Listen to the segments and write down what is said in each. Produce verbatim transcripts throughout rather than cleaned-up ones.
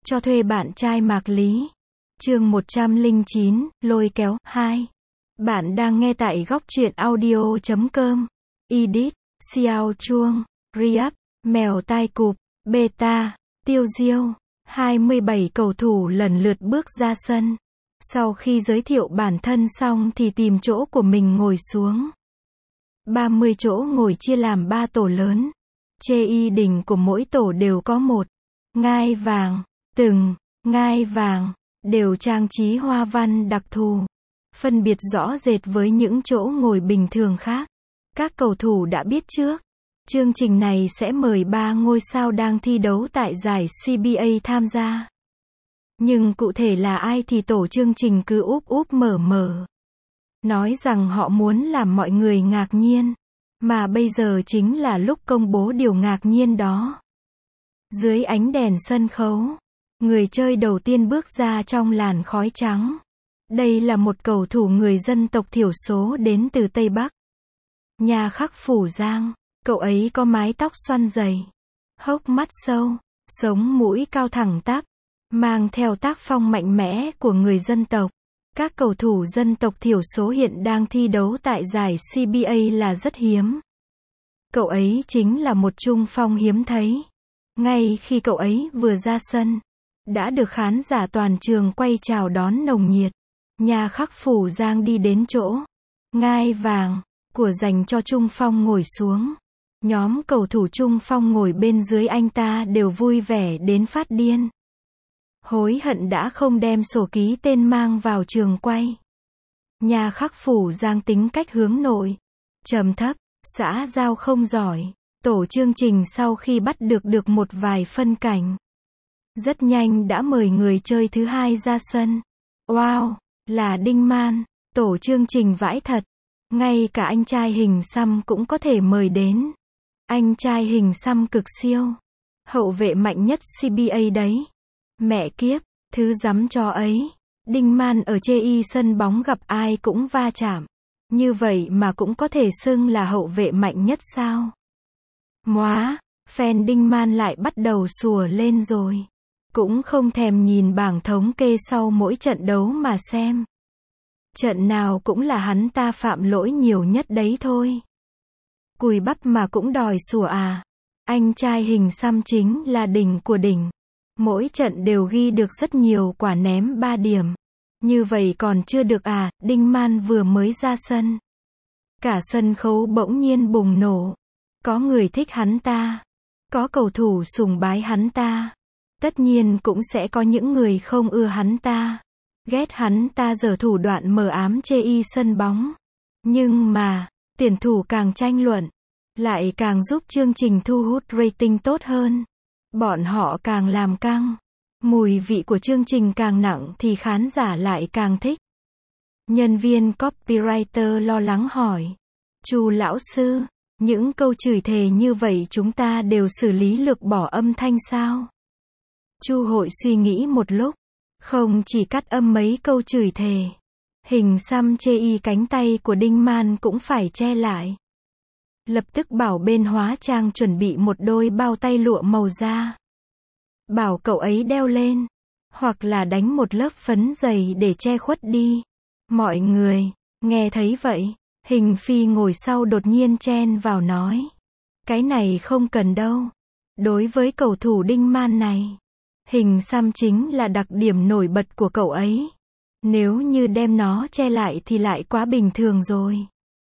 Cho thuê bạn trai Mạc Lý. Chương một trăm lẻ chín, lôi kéo, hai. Bạn đang nghe tại góc truyện audio chấm com. Edit, Xiao Chuông, Riap, Mèo tai cụp, Beta, Tiêu Diêu. hai mươi bảy cầu thủ lần lượt bước ra sân. Sau khi giới thiệu bản thân xong thì tìm chỗ của mình ngồi xuống. ba mươi chỗ ngồi chia làm ba tổ lớn. Chê đỉnh của mỗi tổ đều có một ngai vàng. Từng ngai vàng đều trang trí hoa văn đặc thù, phân biệt rõ rệt với những chỗ ngồi bình thường khác. Các cầu thủ đã biết trước, chương trình này sẽ mời ba ngôi sao đang thi đấu tại giải xê bê a tham gia. Nhưng cụ thể là ai thì tổ chương trình cứ úp úp mở mở. Nói rằng họ muốn làm mọi người ngạc nhiên. Mà bây giờ chính là lúc công bố điều ngạc nhiên đó. Dưới ánh đèn sân khấu, người chơi đầu tiên bước ra trong làn khói trắng. Đây là một cầu thủ người dân tộc thiểu số đến từ Tây Bắc. Nhà khắc Phủ Giang. Cậu ấy có mái tóc xoăn dày, hốc mắt sâu, sống mũi cao thẳng tắp, mang theo tác phong mạnh mẽ của người dân tộc. Các cầu thủ dân tộc thiểu số hiện đang thi đấu tại giải xê bê a là rất hiếm. Cậu ấy chính là một trung phong hiếm thấy. Ngay khi cậu ấy vừa ra sân, đã được khán giả toàn trường quay chào đón nồng nhiệt. Nhà khắc Phủ Giang đi đến chỗ ngai vàng của dành cho trung phong ngồi xuống. Nhóm cầu thủ trung phong ngồi bên dưới anh ta đều vui vẻ đến phát điên. Hối hận đã không đem sổ ký tên mang vào trường quay. Nhà khắc Phủ Giang tính cách hướng nội, trầm thấp, xã giao không giỏi. Tổ chương trình sau khi bắt được được một vài phân cảnh, rất nhanh đã mời người chơi thứ hai ra sân. Wow, là Đinh Man. Tổ chương trình vãi thật. Ngay cả anh trai hình xăm cũng có thể mời đến. Anh trai hình xăm cực siêu. Hậu vệ mạnh nhất xê bê a đấy. Mẹ kiếp, thứ dám cho ấy. Đinh Man ở chê y sân bóng gặp ai cũng va chạm. Như vậy mà cũng có thể xưng là hậu vệ mạnh nhất sao? Móa, fan Đinh Man lại bắt đầu sủa lên rồi. Cũng không thèm nhìn bảng thống kê sau mỗi trận đấu mà xem. Trận nào cũng là hắn ta phạm lỗi nhiều nhất đấy thôi. Cùi bắp mà cũng đòi sủa à. Anh trai hình xăm chính là đỉnh của đỉnh. Mỗi trận đều ghi được rất nhiều quả ném ba điểm. Như vậy còn chưa được à, Đinh Man vừa mới ra sân. Cả sân khấu bỗng nhiên bùng nổ. Có người thích hắn ta. Có cầu thủ sùng bái hắn ta. Tất nhiên cũng sẽ có những người không ưa hắn ta. Ghét hắn ta giở thủ đoạn mờ ám chê y sân bóng. Nhưng mà, tuyển thủ càng tranh luận, lại càng giúp chương trình thu hút rating tốt hơn. Bọn họ càng làm căng. Mùi vị của chương trình càng nặng thì khán giả lại càng thích. Nhân viên copywriter lo lắng hỏi. Chu lão sư, những câu chửi thề như vậy chúng ta đều xử lý lược bỏ âm thanh sao? Chu Hội suy nghĩ một lúc. Không chỉ cắt âm mấy câu chửi thề. Hình xăm chê y cánh tay của Đinh Man cũng phải che lại. Lập tức bảo bên hóa trang chuẩn bị một đôi bao tay lụa màu da. Bảo cậu ấy đeo lên. Hoặc là đánh một lớp phấn dày để che khuất đi. Mọi người, nghe thấy vậy, Hình Phi ngồi sau đột nhiên chen vào nói. Cái này không cần đâu. Đối với cầu thủ Đinh Man này, hình xăm chính là đặc điểm nổi bật của cậu ấy. Nếu như đem nó che lại thì lại quá bình thường rồi.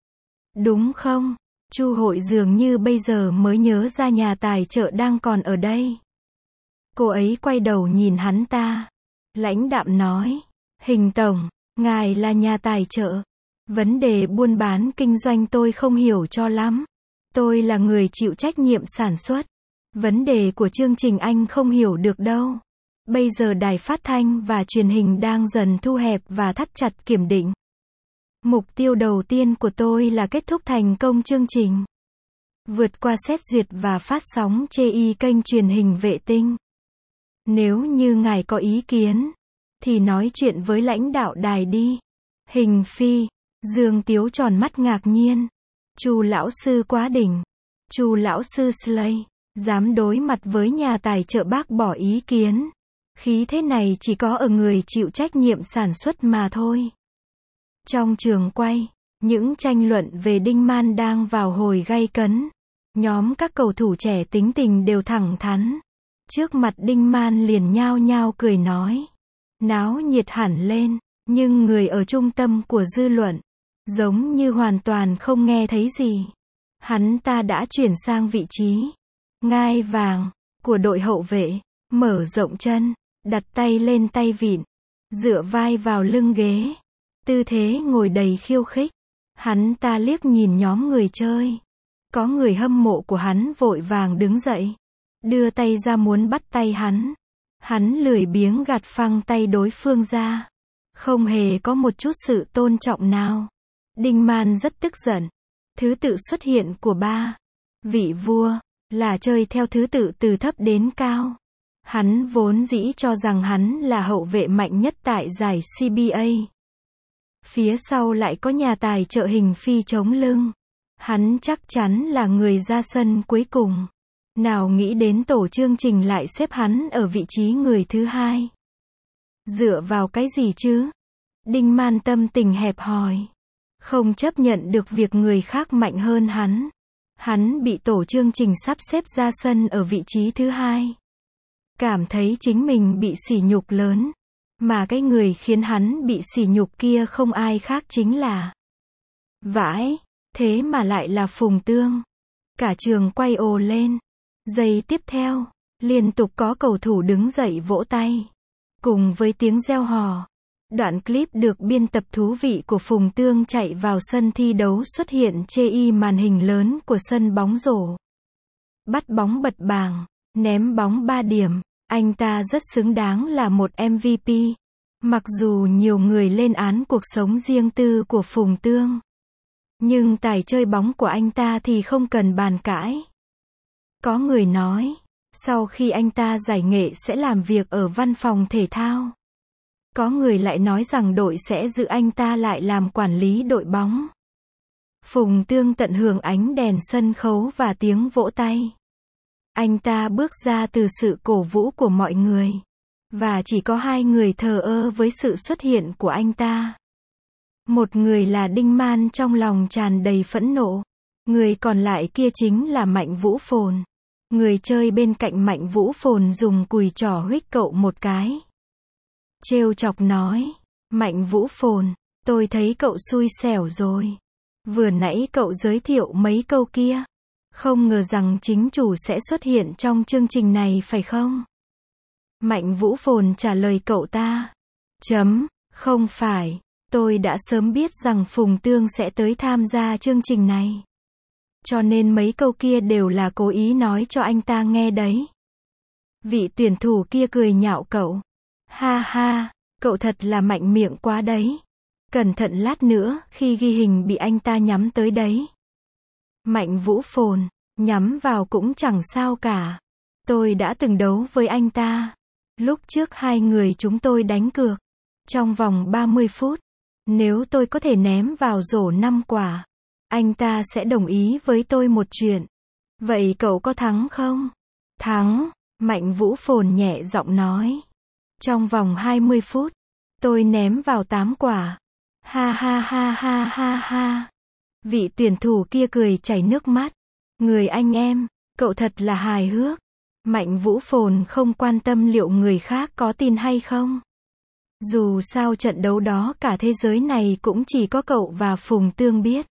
Đúng không? Chu Hội dường như bây giờ mới nhớ ra nhà tài trợ đang còn ở đây. Cô ấy quay đầu nhìn hắn ta. Lãnh đạm nói. Hình tổng, ngài là nhà tài trợ. Vấn đề buôn bán kinh doanh tôi không hiểu cho lắm. Tôi là người chịu trách nhiệm sản xuất. Vấn đề của chương trình anh không hiểu được đâu. Bây giờ đài phát thanh và truyền hình đang dần thu hẹp và thắt chặt kiểm định. Mục tiêu đầu tiên của tôi là kết thúc thành công chương trình. Vượt qua xét duyệt và phát sóng chê y kênh truyền hình vệ tinh. Nếu như ngài có ý kiến, thì nói chuyện với lãnh đạo đài đi. Hình Phi, Dương Tiếu tròn mắt ngạc nhiên. Chu lão sư quá đỉnh. Chu lão sư Slay, dám đối mặt với nhà tài trợ bác bỏ ý kiến. Khí thế này chỉ có ở người chịu trách nhiệm sản xuất mà thôi. Trong trường quay, những tranh luận về Đinh Man đang vào hồi gay cấn. Nhóm các cầu thủ trẻ tính tình đều thẳng thắn. Trước mặt Đinh Man liền nhao nhao cười nói. Náo nhiệt hẳn lên, nhưng người ở trung tâm của dư luận, giống như hoàn toàn không nghe thấy gì. Hắn ta đã chuyển sang vị trí ngai vàng của đội hậu vệ, mở rộng chân, đặt tay lên tay vịn, dựa vai vào lưng ghế, tư thế ngồi đầy khiêu khích. Hắn ta liếc nhìn nhóm người chơi. Có người hâm mộ của hắn vội vàng đứng dậy, đưa tay ra muốn bắt tay hắn. Hắn lười biếng gạt phăng tay đối phương ra. Không hề có một chút sự tôn trọng nào. Đinh Man rất tức giận. Thứ tự xuất hiện của ba vị vua là chơi theo thứ tự từ thấp đến cao. Hắn vốn dĩ cho rằng hắn là hậu vệ mạnh nhất tại giải xê bê a. Phía sau lại có nhà tài trợ hình phi chống lưng. Hắn chắc chắn là người ra sân cuối cùng. Nào nghĩ đến tổ chương trình lại xếp hắn ở vị trí người thứ hai. Dựa vào cái gì chứ? Đinh Man tâm tình hẹp hòi. Không chấp nhận được việc người khác mạnh hơn hắn. Hắn bị tổ chương trình sắp xếp ra sân ở vị trí thứ hai. Cảm thấy chính mình bị sỉ nhục lớn. Mà cái người khiến hắn bị sỉ nhục kia không ai khác chính là vãi, thế mà lại là Phùng Tương. Cả trường quay ồ lên. Giây tiếp theo, liên tục có cầu thủ đứng dậy vỗ tay. Cùng với tiếng reo hò, đoạn clip được biên tập thú vị của Phùng Tương chạy vào sân thi đấu xuất hiện trên màn hình lớn của sân bóng rổ. Bắt bóng bật bàng, ném bóng ba điểm, anh ta rất xứng đáng là một em vê pê. Mặc dù nhiều người lên án cuộc sống riêng tư của Phùng Tương, nhưng tài chơi bóng của anh ta thì không cần bàn cãi. Có người nói, sau khi anh ta giải nghệ sẽ làm việc ở văn phòng thể thao. Có người lại nói rằng đội sẽ giữ anh ta lại làm quản lý đội bóng. Phùng Tương tận hưởng ánh đèn sân khấu và tiếng vỗ tay. Anh ta bước ra từ sự cổ vũ của mọi người. Và chỉ có hai người thờ ơ với sự xuất hiện của anh ta. Một người là Đinh Man trong lòng tràn đầy phẫn nộ. Người còn lại kia chính là Mạnh Vũ Phồn. Người chơi bên cạnh Mạnh Vũ Phồn dùng cùi trỏ huých cậu một cái. Trêu chọc nói, Mạnh Vũ Phồn, tôi thấy cậu xui xẻo rồi. Vừa nãy cậu giới thiệu mấy câu kia. Không ngờ rằng chính chủ sẽ xuất hiện trong chương trình này phải không? Mạnh Vũ Phồn trả lời cậu ta. Chấm, không phải, tôi đã sớm biết rằng Phùng Tương sẽ tới tham gia chương trình này. Cho nên mấy câu kia đều là cố ý nói cho anh ta nghe đấy. Vị tuyển thủ kia cười nhạo cậu. Ha ha, cậu thật là mạnh miệng quá đấy. Cẩn thận lát nữa, khi ghi hình bị anh ta nhắm tới đấy. Mạnh Vũ Phồn, nhắm vào cũng chẳng sao cả. Tôi đã từng đấu với anh ta. Lúc trước hai người chúng tôi đánh cược. Trong vòng ba mươi phút, nếu tôi có thể ném vào rổ năm quả, anh ta sẽ đồng ý với tôi một chuyện. Vậy cậu có thắng không? Thắng, Mạnh Vũ Phồn nhẹ giọng nói. Trong vòng hai mươi phút, tôi ném vào tám quả. Ha ha ha ha ha ha. Vị tuyển thủ kia cười chảy nước mắt. Người anh em, cậu thật là hài hước. Mạnh Vũ Phồn không quan tâm liệu người khác có tin hay không. Dù sao trận đấu đó cả thế giới này cũng chỉ có cậu và Phùng Tương biết.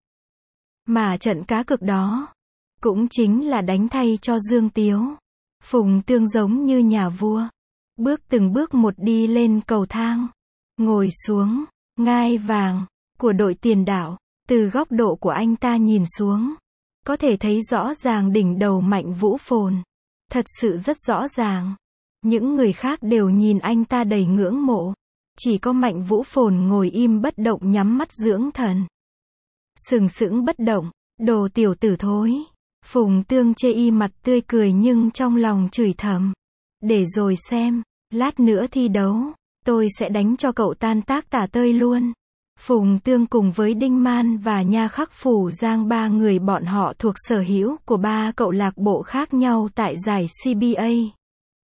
Mà trận cá cược đó, cũng chính là đánh thay cho Dương Tiếu. Phùng Tương giống như nhà vua. Bước từng bước một đi lên cầu thang. Ngồi xuống, ngai vàng, của đội tiền đạo. Từ góc độ của anh ta nhìn xuống, có thể thấy rõ ràng đỉnh đầu Mạnh Vũ Phồn. Thật sự rất rõ ràng. Những người khác đều nhìn anh ta đầy ngưỡng mộ. Chỉ có Mạnh Vũ Phồn ngồi im bất động nhắm mắt dưỡng thần. Sừng sững bất động, đồ tiểu tử thối. Phùng Tương chê y mặt tươi cười nhưng trong lòng chửi thầm. Để rồi xem, lát nữa thi đấu, tôi sẽ đánh cho cậu tan tác tả tơi luôn. Phùng Tương cùng với Đinh Man và Nha Khắc Phủ Giang ba người bọn họ thuộc sở hữu của ba câu lạc bộ khác nhau tại giải xê bê a.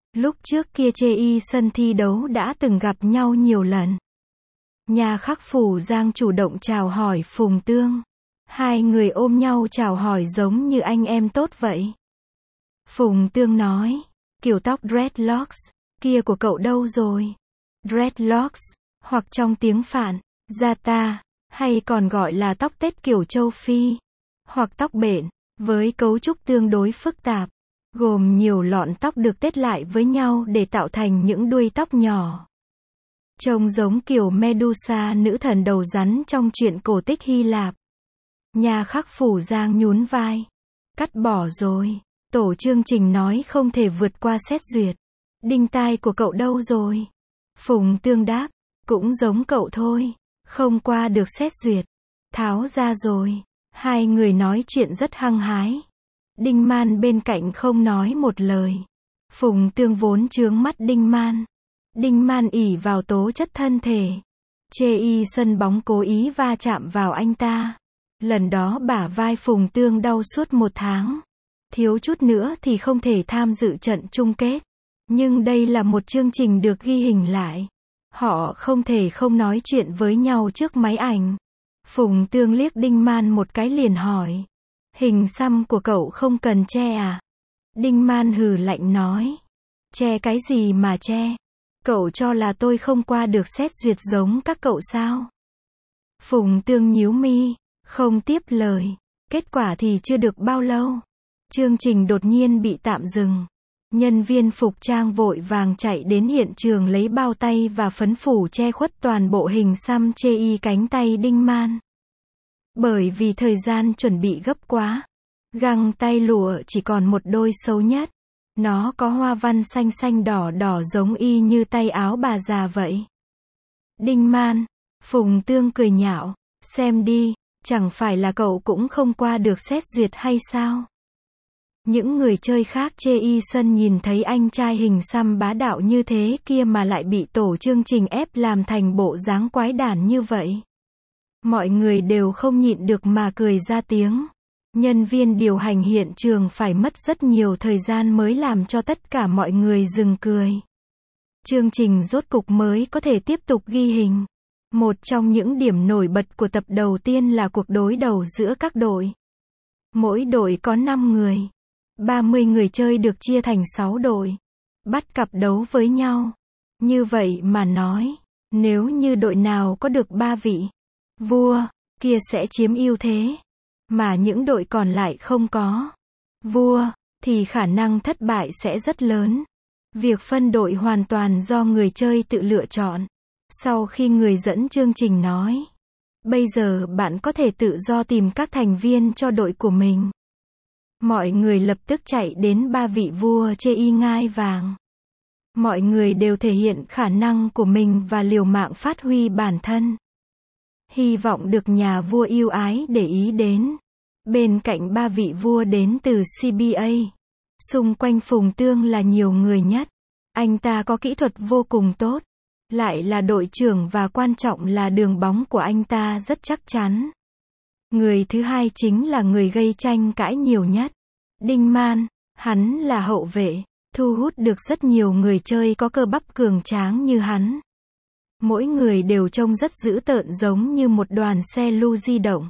Lúc trước kia chê y sân thi đấu đã từng gặp nhau nhiều lần. Nhà khắc Phủ Giang chủ động chào hỏi Phùng Tương. Hai người ôm nhau chào hỏi giống như anh em tốt vậy. Phùng Tương nói, kiểu tóc dreadlocks, kia của cậu đâu rồi? Dreadlocks, hoặc trong tiếng Phạn, Zata, hay còn gọi là tóc tết kiểu châu Phi, hoặc tóc bện, với cấu trúc tương đối phức tạp, gồm nhiều lọn tóc được tết lại với nhau để tạo thành những đuôi tóc nhỏ. Trông giống kiểu Medusa, nữ thần đầu rắn trong truyện cổ tích Hy Lạp. Nhà khắc Phủ Giang nhún vai. Cắt bỏ rồi. Tổ chương trình nói không thể vượt qua xét duyệt. Đinh tai của cậu đâu rồi? Phùng Tương đáp, cũng giống cậu thôi. Không qua được xét duyệt. Tháo ra rồi. Hai người nói chuyện rất hăng hái. Đinh Man bên cạnh không nói một lời. Phùng Tương vốn chướng mắt Đinh Man. Đinh Man ỷ vào tố chất thân thể. Chê y sân bóng cố ý va chạm vào anh ta. Lần đó bả vai Phùng Tương đau suốt một tháng. Thiếu chút nữa thì không thể tham dự trận chung kết. Nhưng đây là một chương trình được ghi hình lại. Họ không thể không nói chuyện với nhau trước máy ảnh. Phùng Tương liếc Đinh Man một cái liền hỏi. Hình xăm của cậu không cần che à? Đinh Man hừ lạnh nói. Che cái gì mà che? Cậu cho là tôi không qua được xét duyệt giống các cậu sao? Phùng Tương nhíu mi, không tiếp lời. Kết quả thì chưa được bao lâu. Chương trình đột nhiên bị tạm dừng. Nhân viên phục trang vội vàng chạy đến hiện trường lấy bao tay và phấn phủ che khuất toàn bộ hình xăm chê y cánh tay Đinh Man. Bởi vì thời gian chuẩn bị gấp quá. Găng tay lụa chỉ còn một đôi xấu nhất. Nó có hoa văn xanh xanh đỏ đỏ giống y như tay áo bà già vậy. Đinh Man, Phùng Tương cười nhạo, xem đi, chẳng phải là cậu cũng không qua được xét duyệt hay sao? Những người chơi khác chê y sân nhìn thấy anh trai hình xăm bá đạo như thế kia mà lại bị tổ chương trình ép làm thành bộ dáng quái đản như vậy. Mọi người đều không nhịn được mà cười ra tiếng. Nhân viên điều hành hiện trường phải mất rất nhiều thời gian mới làm cho tất cả mọi người dừng cười. Chương trình rốt cục mới có thể tiếp tục ghi hình. Một trong những điểm nổi bật của tập đầu tiên là cuộc đối đầu giữa các đội. Mỗi đội có năm người. ba mươi người chơi được chia thành sáu đội. Bắt cặp đấu với nhau. Như vậy mà nói, nếu như đội nào có được ba vị vua, kia sẽ chiếm ưu thế. Mà những đội còn lại không có vua, thì khả năng thất bại sẽ rất lớn. Việc phân đội hoàn toàn do người chơi tự lựa chọn. Sau khi người dẫn chương trình nói, bây giờ bạn có thể tự do tìm các thành viên cho đội của mình. Mọi người lập tức chạy đến ba vị vua chê y ngai vàng. Mọi người đều thể hiện khả năng của mình và liều mạng phát huy bản thân. Hy vọng được nhà vua yêu ái để ý đến. Bên cạnh ba vị vua đến từ xê bê a, xung quanh Phùng Tương là nhiều người nhất. Anh ta có kỹ thuật vô cùng tốt, lại là đội trưởng và quan trọng là đường bóng của anh ta rất chắc chắn. Người thứ hai chính là người gây tranh cãi nhiều nhất. Đinh Man, hắn là hậu vệ, thu hút được rất nhiều người chơi có cơ bắp cường tráng như hắn. Mỗi người đều trông rất dữ tợn giống như một đoàn xe lu di động.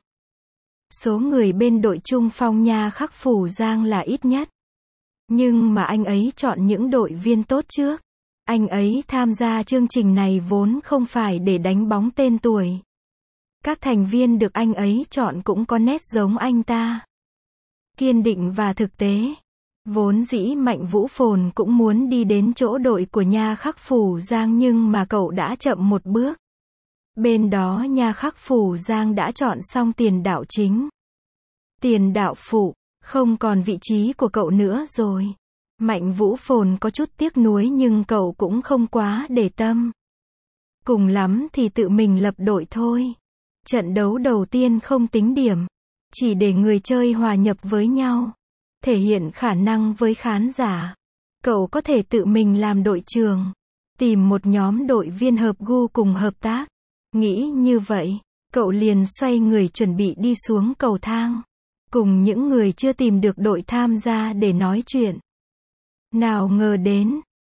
Số người bên đội trung phong nha khắc Phủ Giang là ít nhất. Nhưng mà anh ấy chọn những đội viên tốt trước. Anh ấy tham gia chương trình này vốn không phải để đánh bóng tên tuổi. Các thành viên được anh ấy chọn cũng có nét giống anh ta. Kiên định và thực tế. Vốn dĩ Mạnh Vũ Phồn cũng muốn đi đến chỗ đội của nha khắc Phủ Giang nhưng mà cậu đã chậm một bước. Bên đó nha khắc Phủ Giang đã chọn xong tiền đạo chính. Tiền đạo phụ, không còn vị trí của cậu nữa rồi. Mạnh Vũ Phồn có chút tiếc nuối nhưng cậu cũng không quá để tâm. Cùng lắm thì tự mình lập đội thôi. Trận đấu đầu tiên không tính điểm. Chỉ để người chơi hòa nhập với nhau. Thể hiện khả năng với khán giả. Cậu có thể tự mình làm đội trưởng. Tìm một nhóm đội viên hợp gu cùng hợp tác. Nghĩ như vậy, cậu liền xoay người chuẩn bị đi xuống cầu thang. Cùng những người chưa tìm được đội tham gia để nói chuyện. Nào ngờ đến,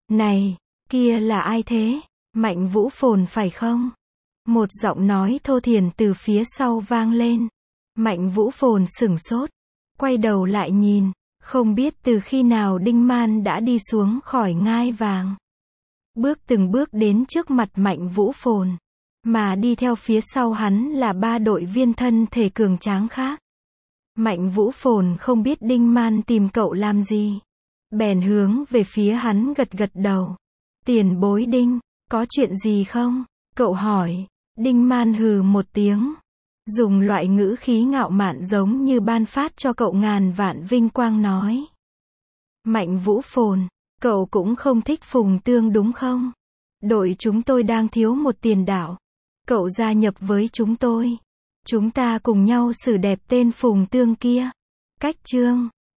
Này, kia là ai thế? Mạnh Vũ Phồn phải không? Một giọng nói thô thiển từ phía sau vang lên. Mạnh Vũ Phồn sửng sốt, quay đầu lại nhìn, không biết từ khi nào Đinh Man đã đi xuống khỏi ngai vàng. Bước từng bước đến trước mặt Mạnh Vũ Phồn, mà đi theo phía sau hắn là ba đội viên thân thể cường tráng khác. Mạnh Vũ Phồn không biết Đinh Man tìm cậu làm gì, bèn hướng về phía hắn gật gật đầu. Tiền bối Đinh, có chuyện gì không? Cậu hỏi. Đinh Man hừ một tiếng, dùng loại ngữ khí ngạo mạn giống như ban phát cho cậu ngàn vạn vinh quang nói. Mạnh Vũ Phồn, cậu cũng không thích Phùng Tương đúng không? Đội chúng tôi đang thiếu một tiền đạo. Cậu gia nhập với chúng tôi. Chúng ta cùng nhau xử đẹp tên Phùng Tương kia. Cách chương